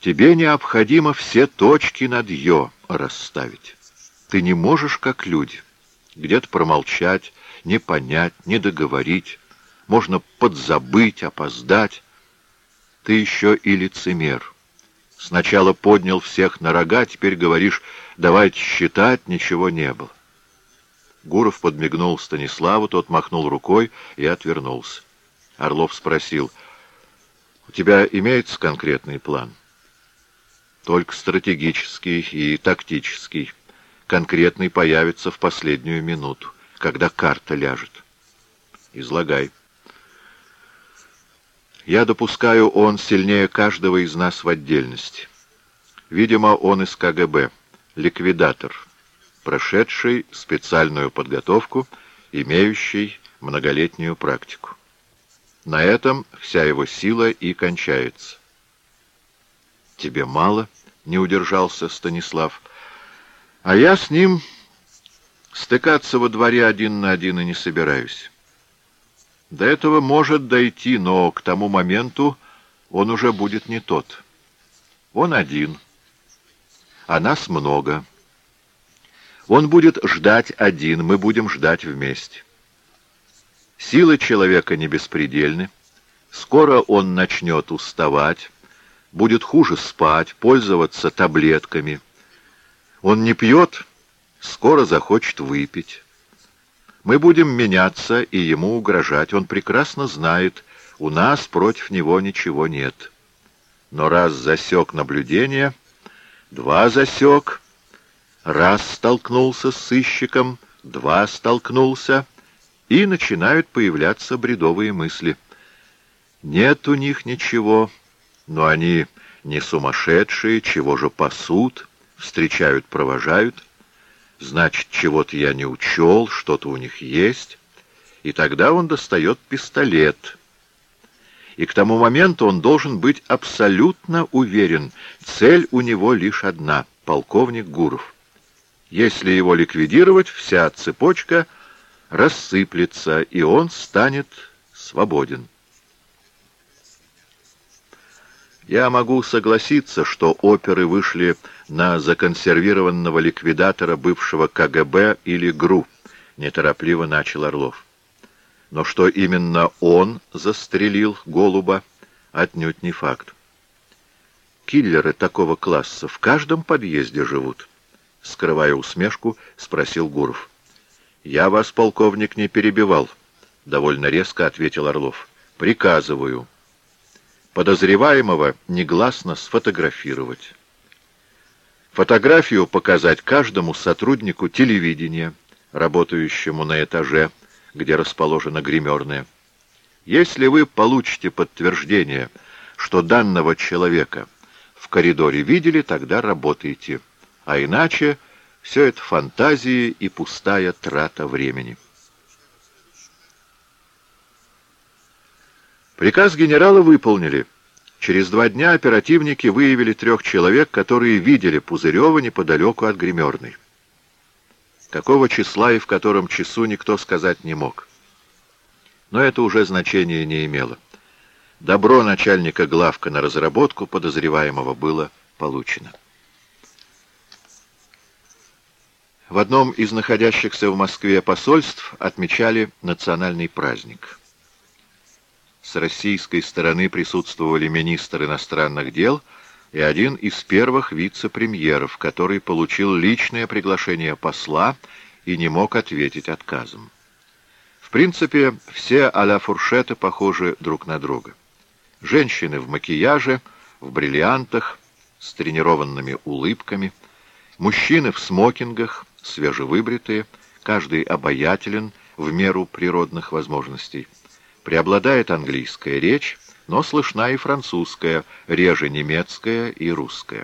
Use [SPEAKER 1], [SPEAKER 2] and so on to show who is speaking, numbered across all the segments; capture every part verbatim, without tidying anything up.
[SPEAKER 1] Тебе необходимо все точки над «ё» расставить. Ты не можешь, как люди, где-то промолчать, не понять, не договорить. Можно подзабыть, опоздать. Ты еще и лицемер. Сначала поднял всех на рога, теперь говоришь: давайте считать, ничего не было. Гуров подмигнул Станиславу, тот махнул рукой и отвернулся. Орлов спросил: у тебя имеется конкретный план? Только стратегический и тактический. Конкретный появится в последнюю минуту, когда карта ляжет. Излагай. Я допускаю, он сильнее каждого из нас в отдельности. Видимо, он из ка гэ бэ, ликвидатор, прошедший специальную подготовку, имеющий многолетнюю практику. На этом вся его сила и кончается. Тебе мало? Не удержался Станислав. А я с ним стыкаться во дворе один на один и не собираюсь. До этого может дойти, но к тому моменту он уже будет не тот. Он один, а нас много. Он будет ждать один, мы будем ждать вместе. Силы человека не беспредельны. Скоро он начнет уставать, будет хуже спать, пользоваться таблетками. Он не пьет, скоро захочет выпить. Мы будем меняться и ему угрожать. Он прекрасно знает, у нас против него ничего нет. Но раз засек наблюдение, два засек, раз столкнулся с сыщиком, два столкнулся, и начинают появляться бредовые мысли. Нет у них ничего, но они не сумасшедшие, чего же пасут, встречают, провожают. Значит, чего-то я не учел, что-то у них есть. И тогда он достает пистолет. И к тому моменту он должен быть абсолютно уверен, цель у него лишь одна — полковник Гуров. Если его ликвидировать, вся цепочка рассыплется, и он станет свободен. Я могу согласиться, что оперы вышли на законсервированного ликвидатора бывшего ка гэ бэ или ГРУ, неторопливо начал Орлов. Но что именно он застрелил Голуба, отнюдь не факт. Киллеры такого класса в каждом подъезде живут, скрывая усмешку, спросил Гуров. Я вас, полковник, не перебивал, довольно резко ответил Орлов. Приказываю подозреваемого негласно сфотографировать. Фотографию показать каждому сотруднику телевидения, работающему на этаже, где расположена гримерная. Если вы получите подтверждение, что данного человека в коридоре видели, тогда работайте. А иначе все это фантазии и пустая трата времени. Приказ генерала выполнили. Через два дня оперативники выявили трех человек, которые видели Пузырева неподалеку от гримерной. Какого числа и в котором часу никто сказать не мог. Но это уже значения не имело. Добро начальника главка на разработку подозреваемого было получено. В одном из находящихся в Москве посольств отмечали национальный праздник. С российской стороны присутствовали министр иностранных дел и один из первых вице-премьеров, который получил личное приглашение посла и не мог ответить отказом. В принципе, все а-ля фуршеты похожи друг на друга. Женщины в макияже, в бриллиантах, с тренированными улыбками, мужчины в смокингах, свежевыбритые, каждый обаятелен в меру природных возможностей. Преобладает английская речь, но слышна и французская, реже немецкая и русская.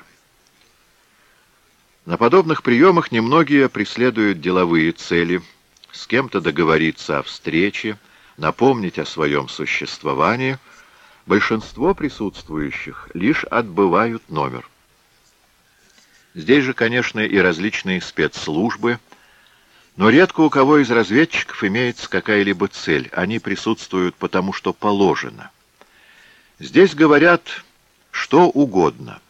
[SPEAKER 1] На подобных приемах немногие преследуют деловые цели, с кем-то договориться о встрече, напомнить о своем существовании. Большинство присутствующих лишь отбывают номер. Здесь же, конечно, и различные спецслужбы, но редко у кого из разведчиков имеется какая-либо цель. Они присутствуют потому, что положено. Здесь говорят что угодно.